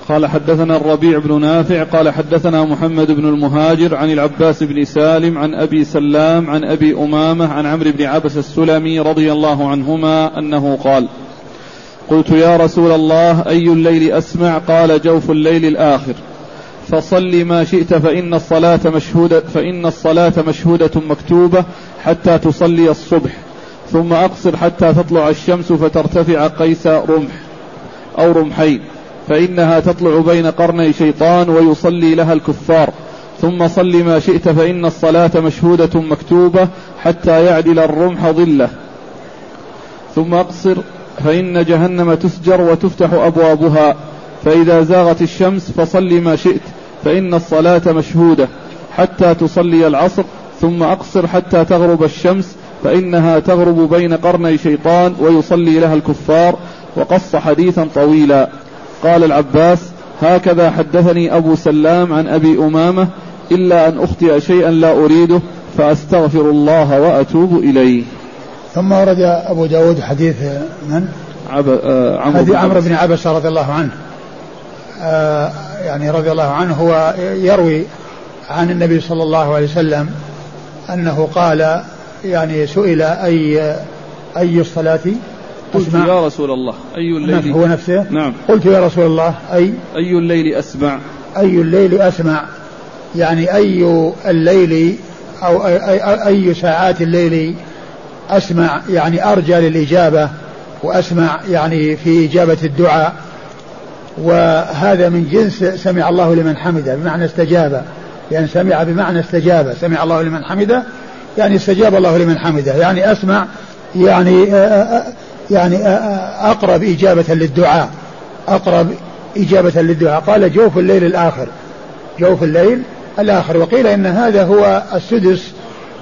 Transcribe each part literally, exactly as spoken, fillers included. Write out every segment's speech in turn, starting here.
قال حدثنا الربيع بن نافع قال حدثنا محمد بن المهاجر عن العباس بن سالم عن أبي سلام عن أبي أمامة عن عمرو بن عبس السلمي رضي الله عنهما أنه قال قلت يا رسول الله أي الليل أسمع؟ قال جوف الليل الآخر، فصل ما شئت فإن الصلاة مشهودة, فإن الصلاة مشهودة مكتوبة حتى تصلي الصبح، ثم أقصر حتى تطلع الشمس فترتفع قيس رمح أو رمحين، فإنها تطلع بين قرني شيطان ويصلي لها الكفار، ثم صل ما شئت فإن الصلاة مشهودة مكتوبة حتى يعدل الرمح ظله، ثم أقصر فإن جهنم تسجر وتفتح أبوابها، فإذا زاغت الشمس فصل ما شئت فإن الصلاة مشهودة حتى تصلي العصر، ثم أقصر حتى تغرب الشمس فإنها تغرب بين قرني شيطان ويصلي لها الكفار. وقص حديثا طويلا. قال العباس هكذا حدثني أبو سلام عن أبي أمامة إلا أن أخطئ شيئا لا أريده فأستغفر الله وأتوب إليه. ثم ورد أبو داود حديث من؟ عب... آه عمرو عمرو بن عبس رضي الله عنه، آه يعني رضي الله عنه هو يروي عن النبي صلى الله عليه وسلم أنه قال يعني سئل أي أي الصلاة أسمع؟ قلت يا رسول الله أي الليل؟ هو نفسه؟ نعم. قلت يا رسول الله أي أي الليل أسمع؟ أي الليل أسمع يعني أي الليل أو أي, أي, أي ساعات الليل أسمع، يعني أرجى للإجابة وأسمع يعني في إجابة الدعاء، وهذا من جنس سمع الله لمن حمده بمعنى استجاب، يعني سمع بمعنى استجاب، سمع الله لمن حمده يعني استجاب الله لمن حمده، يعني أسمع يعني يعني أقرب إجابة للدعاء، أقرب إجابة للدعاء. قال جوف الليل الآخر، جوف الليل الآخر. وقيل إن هذا هو السدس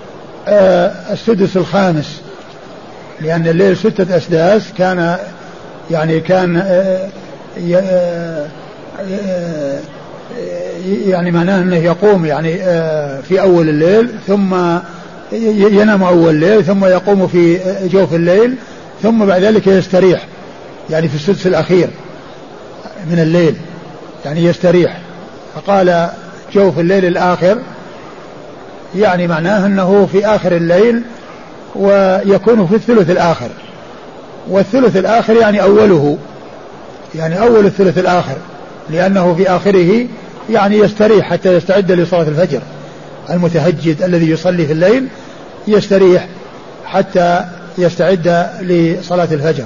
السدس الخامس، لأن الليل ستة أسداس، كان يعني كان يعني معناه أنه يقوم يعني في أول الليل ثم ينام أول الليل ثم يقوم في جوف الليل ثم بعد ذلك يستريح، يعني في السدس الأخير من الليل يعني يستريح. فقال جوف الليل الآخر يعني معناه أنه في آخر الليل ويكون في الثلث الآخر، والثلث الآخر يعني أوله، يعني أول الثلث الآخر، لأنه في آخره يعني يستريح حتى يستعد لصلاة الفجر. المتهجد الذي يصلي في الليل يستريح حتى يستعد لصلاة الفجر.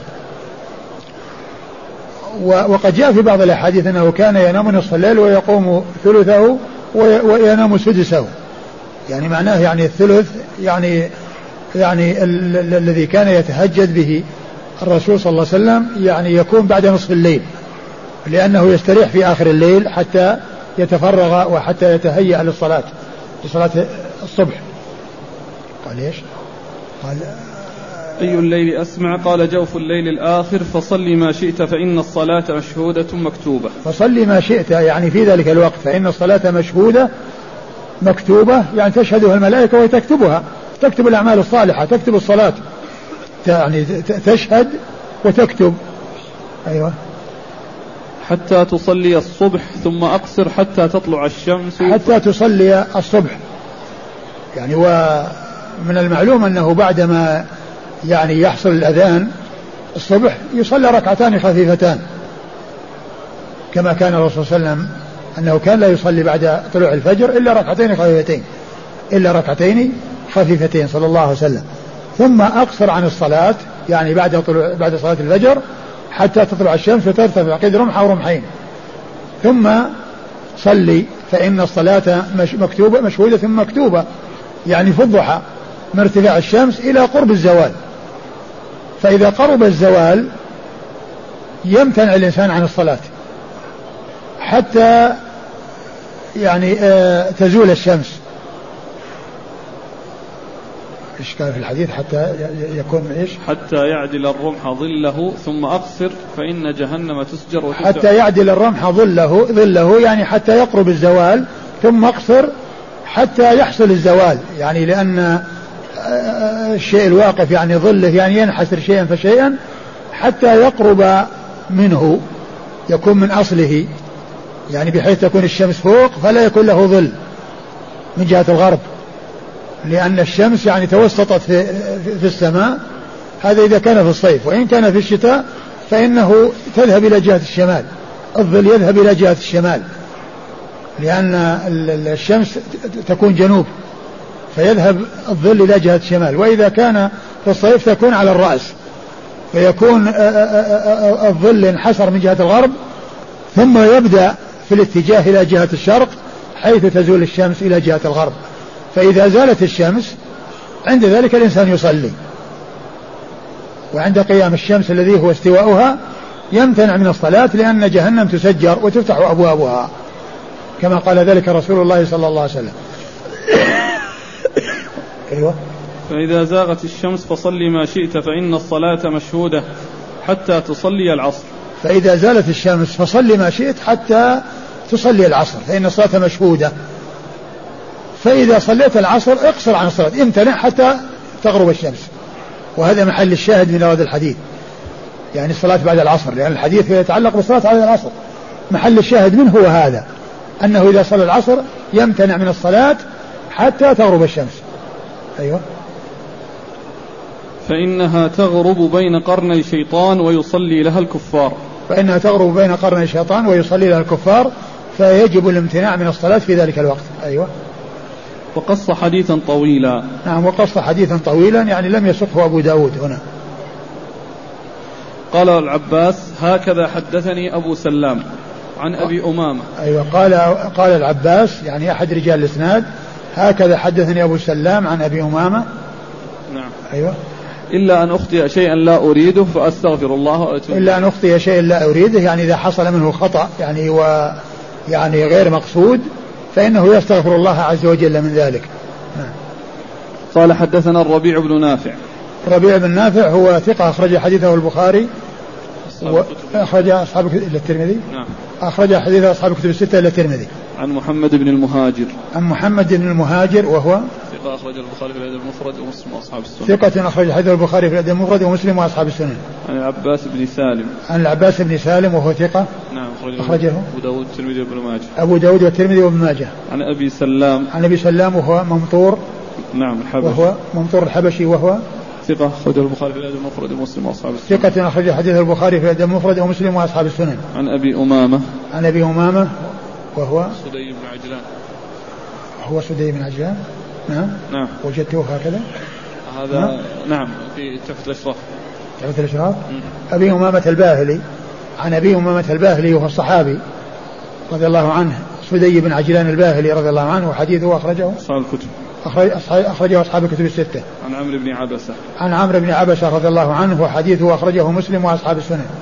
وقد جاء في بعض الأحاديث أنه كان ينام نصف الليل ويقوم ثلثه وينام سدسه، يعني معناه يعني الثلث يعني يعني ال- ال- الذي كان يتهجد به الرسول صلى الله عليه وسلم يعني يكون بعد نصف الليل، لأنه يستريح في آخر الليل حتى يتفرغ وحتى يتهيأ للصلاة لصلاة الصبح. قال ايش؟ قال أي الليل أسمع؟ قال جوف الليل الآخر، فصل ما شئت فإن الصلاة مشهودة مكتوبة. فصل ما شئت يعني في ذلك الوقت، فإن الصلاة مشهودة مكتوبة، يعني تشهدها الملائكة وتكتبها، تكتب الأعمال الصالحة، تكتب الصلاة، يعني تشهد وتكتب. أيوة. حتى تصلي الصبح ثم أقصر حتى تطلع الشمس. حتى تصلي الصبح، يعني ومن المعلوم أنه بعدما يعني يحصل الأذان الصبح يصلى ركعتان خفيفتان، كما كان الرسول صلى الله عليه وسلم أنه كان لا يصلي بعد طلوع الفجر إلا ركعتين خفيفتين إلا ركعتين خفيفتين صلى الله عليه وسلم. ثم أقصر عن الصلاة يعني بعد طلوع بعد صلاة الفجر حتى تطلع الشمس وترتفع قدر رمح أو رمحين، ثم صلي فإن الصلاة مش مكتوبة مشهودة مكتوبة، يعني في الضحى من ارتفاع الشمس إلى قرب الزوال، فإذا قرب الزوال يمتنع الإنسان عن الصلاة حتى يعني آه تزول الشمس. إيش كان في الحديث؟ حتى يكون إيش؟ حتى يعدل الرمح ظله ثم أقصر فإن جهنم تسجر وتسجر. حتى يعدل الرمح ظله ظله يعني حتى يقرب الزوال، ثم أقصر حتى يحصل الزوال، يعني لأن الشيء الواقف يعني ظله يعني ينحسر شيئا فشيئا حتى يقرب منه، يكون من أصله يعني بحيث تكون الشمس فوق فلا يكون له ظل من جهة الغرب، لأن الشمس يعني توسطت في, في السماء. هذا إذا كان في الصيف، وإن كان في الشتاء فإنه تذهب إلى جهة الشمال، الظل يذهب إلى جهة الشمال، لأن الشمس تكون جنوب فيذهب الظل إلى جهة الشمال. وإذا كان في الصيف تكون على الرأس فيكون الظل انحسر من جهة الغرب ثم يبدأ في الاتجاه إلى جهة الشرق حيث تزول الشمس إلى جهة الغرب. فإذا زالت الشمس عند ذلك الإنسان يصلي، وعند قيام الشمس الذي هو استواؤها يمتنع من الصلاة، لأن جهنم تسجر وتفتح أبوابها كما قال ذلك رسول الله صلى الله عليه وسلم. أيوة. فإذا زاغت الشمس فصلي ما شئت فإن الصلاة مشهودة حتى تصلي العصر. فإذا زالت الشمس فصلي ما شئت حتى تصلي العصر فإن الصلاة مشهودة. فإذا صليت العصر اقصر عن الصلاة، امتنع حتى تغرب الشمس، وهذا محل الشاهد من هذا الحديث، يعني الصلاة بعد العصر، لأن الحديث يتعلق بالصلاة بعد العصر. محل الشاهد منه هو هذا، أنه إذا صلى العصر يمتنع من الصلاة حتى تغرب الشمس. أيوة. فإنها تغرب بين قرني شيطان ويصلي لها الكفار. فإنها تغرب بين قرني شيطان ويصلي لها الكفار، فيجب الامتناع من الصلاة في ذلك الوقت. أيوة. وقص حديثا طويلا. نعم، وقص حديثا طويلا يعني لم يسقه أبو داود هنا. قال العباس هكذا حدثني أبو سلام عن أبي أمامة. أيوة. قال قال العباس يعني أحد رجال الإسناد هكذا حدثني أبو سلام عن أبي أمامة. نعم. أيوة. إلا أن أخطئ شيئا لا أريده فأستغفر الله وأتوب. إلا أن أخطئ شيئا لا أريده يعني إذا حصل منه خطأ يعني و يعني غير مقصود فإنه يستغفر الله عز وجل من ذلك. نعم. قال حدثنا الربيع بن نافع. الربيع بن نافع هو ثقة أخرج حديثه البخاري أخرج أصحاب إلى الترمذي. نعم. أخرج حديث أصحاب الكتب الستة إلى الترمذي. عن محمد بن المهاجر. عن محمد بن المهاجر وهو ثقة أخرج البخاري في الأدب المفرد ومسلم وأصحاب السنن. ثقة أخرج حديث البخاري في الأدب المفرد ومسلم وأصحاب السنن. عن العباس بن سالم. عن العباس بن سالم وهو ثقة. نعم. أخرجه أبو داود والترمذي وابن ماجه. أبو داود والترمذي وابن ماجه. عن أبي سلام. عن أبي سلام وهو ممطور. نعم الحبشي. وهو ممطور الحبشي وهو ثقة أخرج البخاري في الأدب المفرد ومسلم وأصحاب السنن. ثقة أخرج حديث البخاري في الأدب المفرد ومسلم وأصحاب السنن. عن أبي أمامة. عن أبي أمامة وهو سدي بن عجلان. هو سدي بن عجلان. نعم. نعم. وجدته هكذا. هذا نعم, نعم. في تحفة الأشراف. تحفة الأشراف. أبي أمامة الباهلي. عن أبي أمامة الباهلي وهو الصحابي رضي الله عنه سدي بن عجلان الباهلي رضي الله عنه وحديثه أخرجه أصحاب الكتب. أخرجه أصحاب الكتب الستة. عن عمرو بن عبسة. عن عمرو بن عبسة رضي الله عنه وحديثه أخرجه مسلم وأصحاب السنن.